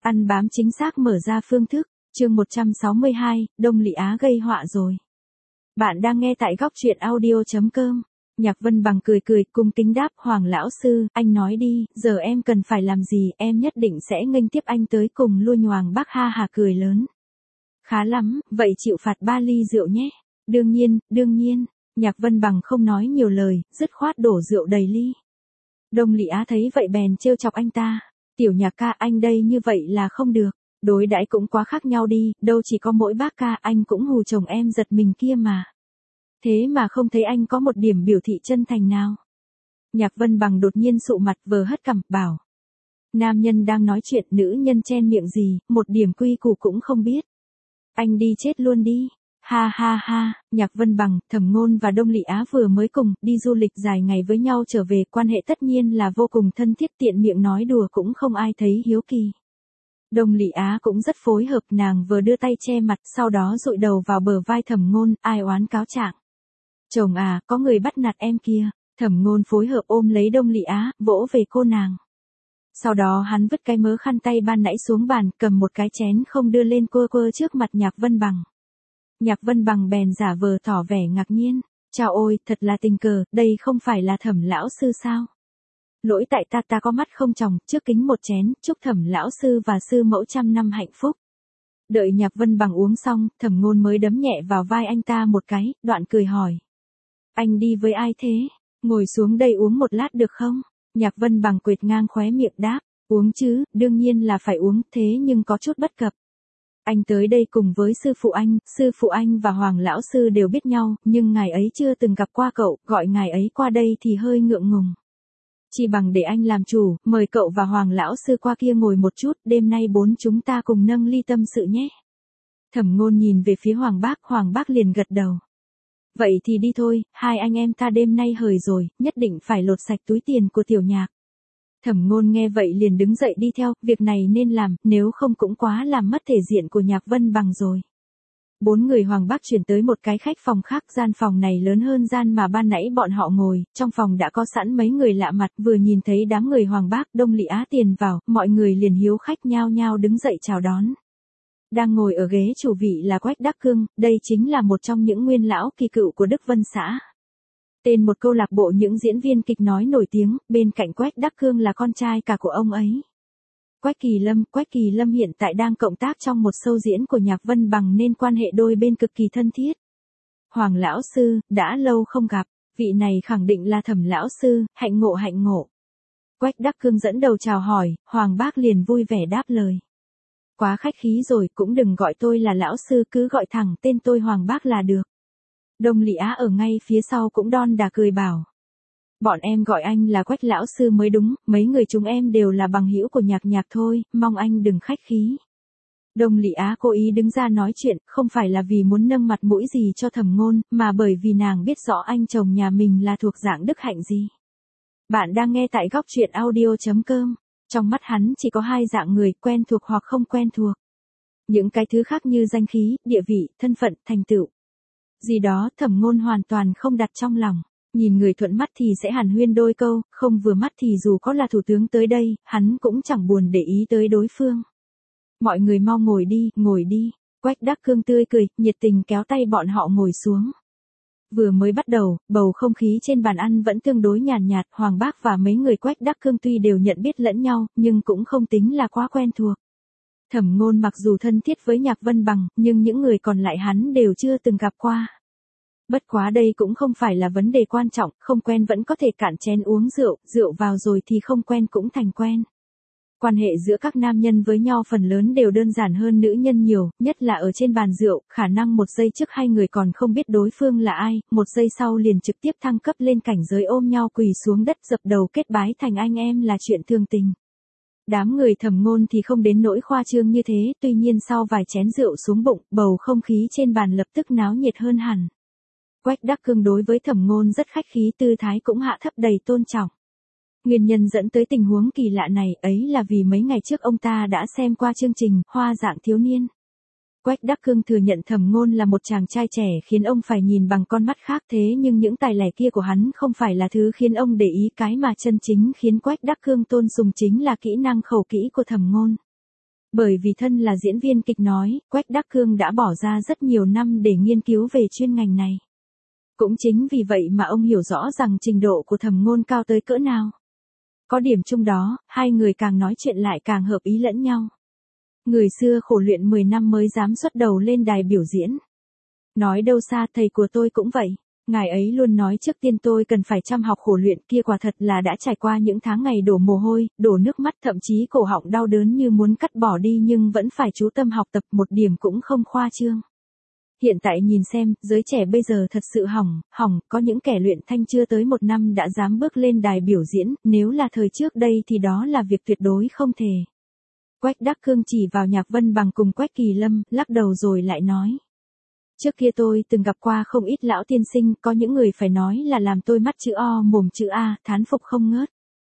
Ăn bám chính xác mở ra phương thức, chương 162, Đông Lị Á gây họa rồi. Bạn đang nghe tại góc truyện audio.com. Nhạc Vân Bằng cười cười cung kính đáp, Hoàng lão sư, anh nói đi, giờ em cần phải làm gì, em nhất định sẽ nghênh tiếp anh tới cùng luôn. Hoàng bác ha hà cười lớn. Khá lắm, vậy chịu phạt 3 ly rượu nhé. Đương nhiên, Nhạc Vân Bằng không nói nhiều lời, dứt khoát đổ rượu đầy ly. Đông Lị Á thấy vậy bèn trêu chọc anh ta. Tiểu Nhạc ca, anh đây như vậy là không được, đối đãi cũng quá khác nhau đi, đâu chỉ có mỗi bác ca, anh cũng hù chồng em giật mình kia mà. Thế mà không thấy anh có một điểm biểu thị chân thành nào. Nhạc Vân Bằng đột nhiên sụ mặt vờ hất cằm, bảo. Nam nhân đang nói chuyện, nữ nhân chen miệng gì, một điểm quy củ cũng không biết. Anh đi chết luôn đi. Ha ha ha, Nhạc Vân Bằng, Thẩm Ngôn và Đông Lị Á vừa mới cùng đi du lịch dài ngày với nhau trở về, quan hệ tất nhiên là vô cùng thân thiết, tiện miệng nói đùa cũng không ai thấy hiếu kỳ. Đông Lị Á cũng rất phối hợp, nàng vừa đưa tay che mặt, sau đó dụi đầu vào bờ vai Thẩm Ngôn, ai oán cáo trạng. Chồng à, có người bắt nạt em kia. Thẩm Ngôn phối hợp ôm lấy Đông Lị Á, vỗ về cô nàng. Sau đó hắn vứt cái mớ khăn tay ban nãy xuống bàn, cầm một cái chén không đưa lên quơ trước mặt Nhạc Vân Bằng. Nhạc Vân Bằng bèn giả vờ tỏ vẻ ngạc nhiên. Chao ôi, thật là tình cờ, đây không phải là Thẩm lão sư sao? Lỗi tại ta có mắt không tròng, trước kính một chén, chúc Thẩm lão sư và sư mẫu 100 năm hạnh phúc. Đợi Nhạc Vân Bằng uống xong, Thẩm Ngôn mới đấm nhẹ vào vai anh ta một cái, đoạn cười hỏi. Anh đi với ai thế? Ngồi xuống đây uống một lát được không? Nhạc Vân Bằng quệt ngang khóe miệng đáp, uống chứ, đương nhiên là phải uống, thế nhưng có chút bất cập. Anh tới đây cùng với sư phụ anh và Hoàng lão sư đều biết nhau, nhưng ngài ấy chưa từng gặp qua cậu, gọi ngài ấy qua đây thì hơi ngượng ngùng. Chỉ bằng để anh làm chủ, mời cậu và Hoàng lão sư qua kia ngồi một chút, đêm nay bốn chúng ta cùng nâng ly tâm sự nhé. Thẩm Ngôn nhìn về phía Hoàng bác liền gật đầu. Vậy thì đi thôi, hai anh em ta đêm nay hời rồi, nhất định phải lột sạch túi tiền của Tiểu Nhạc. Thẩm Ngôn nghe vậy liền đứng dậy đi theo, việc này nên làm, nếu không cũng quá làm mất thể diện của Nhạc Vân Bằng rồi. 4 người Hoàng bác chuyển tới một cái khách phòng khác, gian phòng này lớn hơn gian mà ban nãy bọn họ ngồi, trong phòng đã có sẵn mấy người lạ mặt, vừa nhìn thấy đám người Hoàng bác, Đông Lị Á tiền vào, mọi người liền hiếu khách nhao nhao đứng dậy chào đón. Đang ngồi ở ghế chủ vị là Quách Đắc Cương, đây chính là một trong những nguyên lão kỳ cựu của Đức Vân xã. Tên một câu lạc bộ những diễn viên kịch nói nổi tiếng, bên cạnh Quách Đắc Cương là con trai cả của ông ấy. Quách Kỳ Lâm hiện tại đang cộng tác trong một show diễn của Nhạc Vân Bằng nên quan hệ đôi bên cực kỳ thân thiết. Hoàng lão sư, đã lâu không gặp, vị này khẳng định là Thẩm lão sư, hạnh ngộ. Quách Đắc Cương dẫn đầu chào hỏi, Hoàng bác liền vui vẻ đáp lời. Quá khách khí rồi, cũng đừng gọi tôi là lão sư, cứ gọi thẳng tên tôi Hoàng bác là được. Đông Lị Á ở ngay phía sau cũng đon đà cười bảo. Bọn em gọi anh là Quách lão sư mới đúng, mấy người chúng em đều là bằng hữu của Nhạc thôi, mong anh đừng khách khí. Đông Lị Á cố ý đứng ra nói chuyện, không phải là vì muốn nâng mặt mũi gì cho Thẩm Ngôn, mà bởi vì nàng biết rõ anh chồng nhà mình là thuộc dạng đức hạnh gì. Bạn đang nghe tại góc truyện audio.com. Trong mắt hắn chỉ có hai dạng người, quen thuộc hoặc không quen thuộc. Những cái thứ khác như danh khí, địa vị, thân phận, thành tựu. Gì đó Thẩm Ngôn hoàn toàn không đặt trong lòng. Nhìn người thuận mắt thì sẽ hàn huyên đôi câu, không vừa mắt thì dù có là thủ tướng tới đây, hắn cũng chẳng buồn để ý tới đối phương. Mọi người mau ngồi đi. Quách Đắc Cương tươi cười, nhiệt tình kéo tay bọn họ ngồi xuống. Vừa mới bắt đầu, bầu không khí trên bàn ăn vẫn tương đối nhàn nhạt, Hoàng bác và mấy người Quách Đắc Cương tuy đều nhận biết lẫn nhau, nhưng cũng không tính là quá quen thuộc. Thẩm Ngôn mặc dù thân thiết với Nhạc Vân Bằng, nhưng những người còn lại hắn đều chưa từng gặp qua. Bất quá đây cũng không phải là vấn đề quan trọng, không quen vẫn có thể cạn chén uống rượu vào rồi thì không quen cũng thành quen. Quan hệ giữa các nam nhân với nhau phần lớn đều đơn giản hơn nữ nhân nhiều, nhất là ở trên bàn rượu, khả năng một giây trước hai người còn không biết đối phương là ai, một giây sau liền trực tiếp thăng cấp lên cảnh giới ôm nhau quỳ xuống đất dập đầu kết bái thành anh em là chuyện thường tình. Đám người Thẩm Ngôn thì không đến nỗi khoa trương như thế, tuy nhiên sau vài chén rượu xuống bụng, bầu không khí trên bàn lập tức náo nhiệt hơn hẳn. Quách Đắc Cương đối với Thẩm Ngôn rất khách khí, tư thái cũng hạ thấp đầy tôn trọng. Nguyên nhân dẫn tới tình huống kỳ lạ này ấy là vì mấy ngày trước ông ta đã xem qua chương trình Hoa dạng thiếu niên. Quách Đắc Cương thừa nhận Thẩm Ngôn là một chàng trai trẻ khiến ông phải nhìn bằng con mắt khác, thế nhưng những tài lẻ kia của hắn không phải là thứ khiến ông để ý, cái mà chân chính khiến Quách Đắc Cương tôn sùng chính là kỹ năng khẩu kỹ của Thẩm Ngôn. Bởi vì thân là diễn viên kịch nói, Quách Đắc Cương đã bỏ ra rất nhiều năm để nghiên cứu về chuyên ngành này. Cũng chính vì vậy mà ông hiểu rõ rằng trình độ của Thẩm Ngôn cao tới cỡ nào. Có điểm chung đó, hai người càng nói chuyện lại càng hợp ý lẫn nhau. Người xưa khổ luyện 10 năm mới dám xuất đầu lên đài biểu diễn. Nói đâu xa thầy của tôi cũng vậy. Ngài ấy luôn nói trước tiên tôi cần phải chăm học khổ luyện, kia quả thật là đã trải qua những tháng ngày đổ mồ hôi, đổ nước mắt, thậm chí cổ họng đau đớn như muốn cắt bỏ đi, nhưng vẫn phải chú tâm học tập, một điểm cũng không khoa trương. Hiện tại nhìn xem, giới trẻ bây giờ thật sự hỏng, có những kẻ luyện thanh chưa tới 1 năm đã dám bước lên đài biểu diễn, nếu là thời trước đây thì đó là việc tuyệt đối không thể. Quách Đắc Cương chỉ vào Nhạc Vân Bằng cùng Quách Kỳ Lâm, lắc đầu rồi lại nói. Trước kia tôi từng gặp qua không ít lão tiên sinh, có những người phải nói là làm tôi mắt chữ O mồm chữ A, thán phục không ngớt.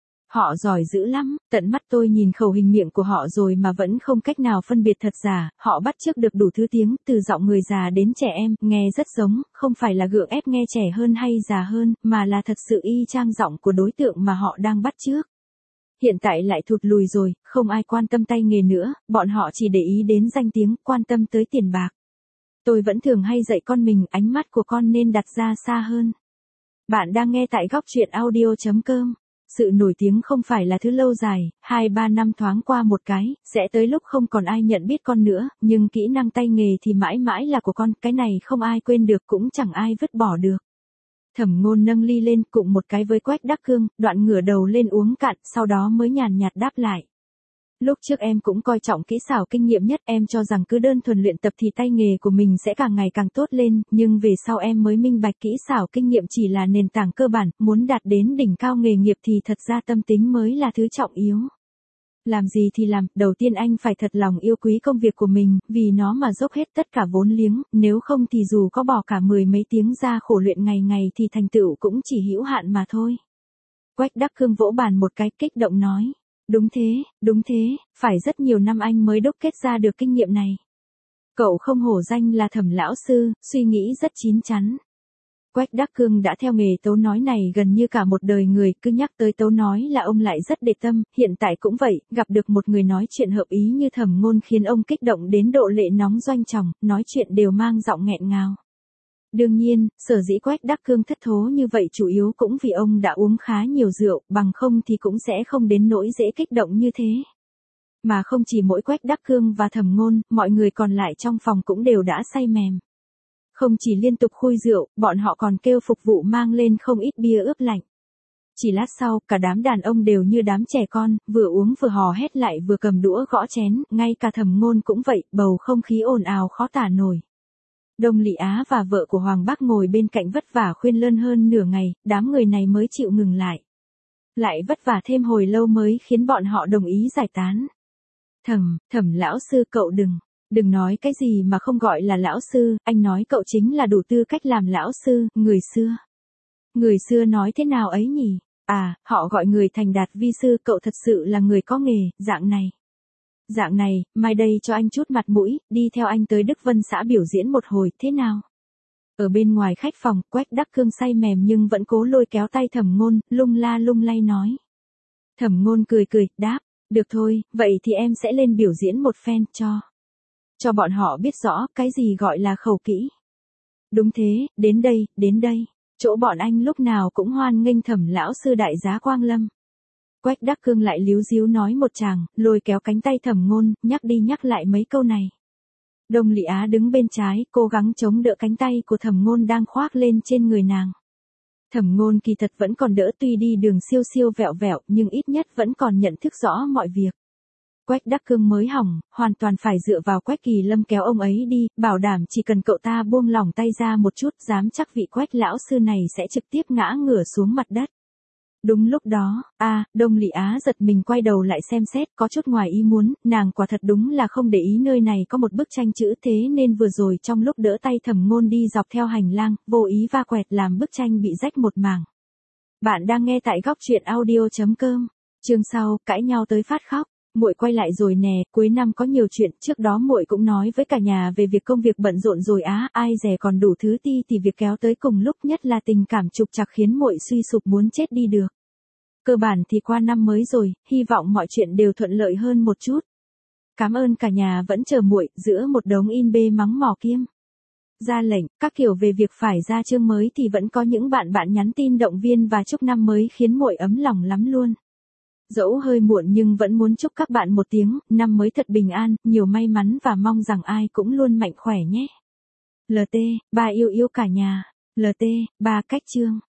Họ giỏi dữ lắm, tận mắt tôi nhìn khẩu hình miệng của họ rồi mà vẫn không cách nào phân biệt thật giả, họ bắt chước được đủ thứ tiếng, từ giọng người già đến trẻ em, nghe rất giống, không phải là gượng ép nghe trẻ hơn hay già hơn, mà là thật sự y chang giọng của đối tượng mà họ đang bắt chước. Hiện tại lại thụt lùi rồi, không ai quan tâm tay nghề nữa, bọn họ chỉ để ý đến danh tiếng, quan tâm tới tiền bạc. Tôi vẫn thường hay dạy con mình, ánh mắt của con nên đặt ra xa hơn. Bạn đang nghe tại góc truyện audio.com. Sự nổi tiếng không phải là thứ lâu dài, 2-3 năm thoáng qua một cái, sẽ tới lúc không còn ai nhận biết con nữa, nhưng kỹ năng tay nghề thì mãi mãi là của con, cái này không ai quên được cũng chẳng ai vứt bỏ được. Thẩm Ngôn nâng ly lên cụng một cái với Quách Đắc Cương, đoạn ngửa đầu lên uống cạn, sau đó mới nhàn nhạt đáp lại. Lúc trước em cũng coi trọng kỹ xảo kinh nghiệm nhất, em cho rằng cứ đơn thuần luyện tập thì tay nghề của mình sẽ càng ngày càng tốt lên, nhưng về sau em mới minh bạch kỹ xảo kinh nghiệm chỉ là nền tảng cơ bản, muốn đạt đến đỉnh cao nghề nghiệp thì thật ra tâm tính mới là thứ trọng yếu. Làm gì thì làm, đầu tiên anh phải thật lòng yêu quý công việc của mình, vì nó mà dốc hết tất cả vốn liếng, nếu không thì dù có bỏ cả 10 mấy tiếng ra khổ luyện ngày ngày thì thành tựu cũng chỉ hữu hạn mà thôi. Quách Đắc Cương vỗ bàn một cái, kích động nói. Đúng thế, phải rất nhiều năm anh mới đúc kết ra được kinh nghiệm này. Cậu không hổ danh là Thẩm lão sư, suy nghĩ rất chín chắn. Quách Đắc Cương đã theo nghề tấu nói này gần như cả một đời người, cứ nhắc tới tấu nói là ông lại rất để tâm, hiện tại cũng vậy, gặp được một người nói chuyện hợp ý như Thẩm Ngôn khiến ông kích động đến độ lệ nóng doanh tròng, nói chuyện đều mang giọng nghẹn ngào. Đương nhiên, sở dĩ Quách Đắc Cương thất thố như vậy chủ yếu cũng vì ông đã uống khá nhiều rượu, bằng không thì cũng sẽ không đến nỗi dễ kích động như thế. Mà không chỉ mỗi Quách Đắc Cương và Thẩm Ngôn, mọi người còn lại trong phòng cũng đều đã say mềm. Không chỉ liên tục khui rượu, bọn họ còn kêu phục vụ mang lên không ít bia ướp lạnh. Chỉ lát sau, cả đám đàn ông đều như đám trẻ con, vừa uống vừa hò hét lại vừa cầm đũa gõ chén, ngay cả Thẩm Ngôn cũng vậy, bầu không khí ồn ào khó tả nổi. Đông Lị Á và vợ của Hoàng Bác ngồi bên cạnh vất vả khuyên lơn hơn nửa ngày, đám người này mới chịu ngừng lại. Lại vất vả thêm hồi lâu mới khiến bọn họ đồng ý giải tán. Thẩm lão sư cậu đừng nói cái gì mà không gọi là lão sư, anh nói cậu chính là đủ tư cách làm lão sư, người xưa. Người xưa nói thế nào ấy nhỉ? À, họ gọi người thành đạt vi sư, cậu thật sự là người có nghề, Dạng này, mai đây cho anh chút mặt mũi, đi theo anh tới Đức Vân xã biểu diễn một hồi, thế nào? Ở bên ngoài khách phòng, Quách Đắc Cương say mềm nhưng vẫn cố lôi kéo tay Thẩm Ngôn, lung la lung lay nói. Thẩm Ngôn cười, đáp, được thôi, vậy thì em sẽ lên biểu diễn một phen, cho bọn họ biết rõ cái gì gọi là khẩu kỹ. Đúng thế, đến đây, chỗ bọn anh lúc nào cũng hoan nghênh Thẩm lão sư đại giá quang lâm. Quách Đắc Cương lại líu díu nói một tràng, lôi kéo cánh tay Thẩm Ngôn, nhắc đi nhắc lại mấy câu này. Đông Lị Á đứng bên trái, cố gắng chống đỡ cánh tay của Thẩm Ngôn đang khoác lên trên người nàng. Thẩm Ngôn kỳ thật vẫn còn đỡ, tuy đi đường siêu vẹo vẹo, nhưng ít nhất vẫn còn nhận thức rõ mọi việc. Quách Đắc Cương mới hỏng, hoàn toàn phải dựa vào Quách Kỳ Lâm kéo ông ấy đi, bảo đảm chỉ cần cậu ta buông lỏng tay ra một chút, dám chắc vị Quách lão sư này sẽ trực tiếp ngã ngửa xuống mặt đất. Đúng lúc đó, Đông Lị Á giật mình quay đầu lại xem xét, có chút ngoài ý muốn, nàng quả thật đúng là không để ý nơi này có một bức tranh chữ, thế nên vừa rồi trong lúc đỡ tay Thẩm Ngôn đi dọc theo hành lang, vô ý va quẹt làm bức tranh bị rách một mảng. Bạn đang nghe tại góc truyện audio.com. Chương sau, cãi nhau tới phát khóc. Muội quay lại rồi nè, cuối năm có nhiều chuyện, trước đó muội cũng nói với cả nhà về việc công việc bận rộn rồi á, ai dè còn đủ thứ ti thì việc kéo tới cùng lúc, nhất là tình cảm trục trặc khiến muội suy sụp muốn chết đi được. Cơ bản thì qua năm mới rồi, hy vọng mọi chuyện đều thuận lợi hơn một chút. Cảm ơn cả nhà vẫn chờ muội, giữa một đống in bê mắng mỏ kiêm ra lệnh, các kiểu về việc phải ra chương mới thì vẫn có những bạn nhắn tin động viên và chúc năm mới khiến muội ấm lòng lắm luôn. Dẫu hơi muộn nhưng vẫn muốn chúc các bạn một tiếng, năm mới thật bình an, nhiều may mắn và mong rằng ai cũng luôn mạnh khỏe nhé. LT, ba yêu yêu cả nhà. LT, ba cách chương.